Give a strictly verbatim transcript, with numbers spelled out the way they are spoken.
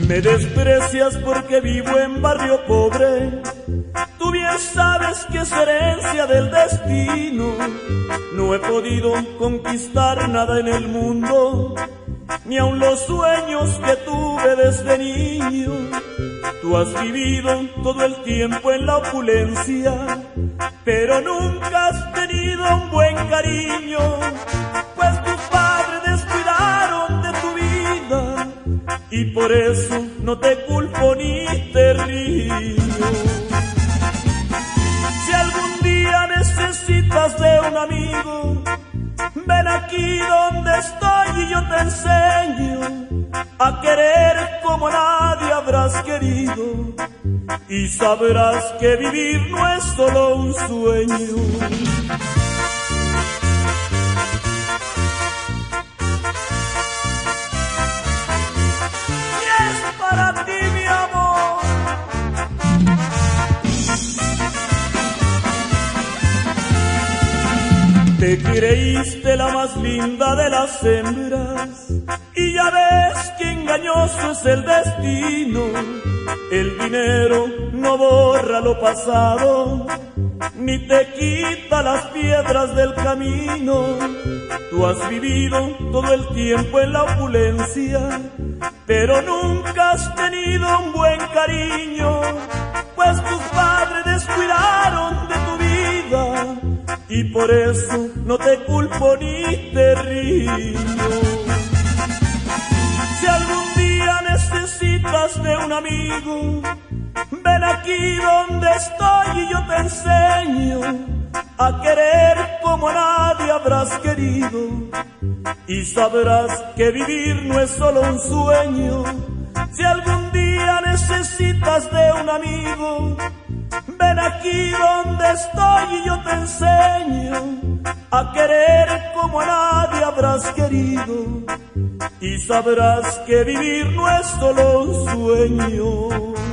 Me desprecias porque vivo en barrio pobre. Tú bien sabes que es herencia del destino. No he podido conquistar nada en el mundo, ni aun los sueños que tuve desde niño. Tú has vivido todo el tiempo en la opulencia, pero nunca has tenido un buen cariño, pues tus padres descuidaron de tu vida, y por eso no te culpo ni te riño. Si algún día necesitas de un amigo, ven aquí donde estoy y yo te enseño a querer como nadie habrás querido, y sabrás que vivir no es solo un sueño. Y es para ti, mi amor. Te creíste la más linda de las hembras, y ya ves que engañoso es el destino. El dinero no borra lo pasado, ni te quita las piedras del camino. Tú has vivido todo el tiempo en la opulencia, pero nunca has tenido un buen cariño, pues tus padres descuidaron de tu vida, y por eso no te culpo ni te riño. Si algún día necesitas de un amigo, ven aquí donde estoy y yo te enseño a querer como nadie habrás querido, y sabrás que vivir no es solo un sueño. Si algún día necesitas de un amigo, ven aquí donde estoy y yo te enseño a querer como nadie habrás querido, y sabrás que vivir no es solo un sueño.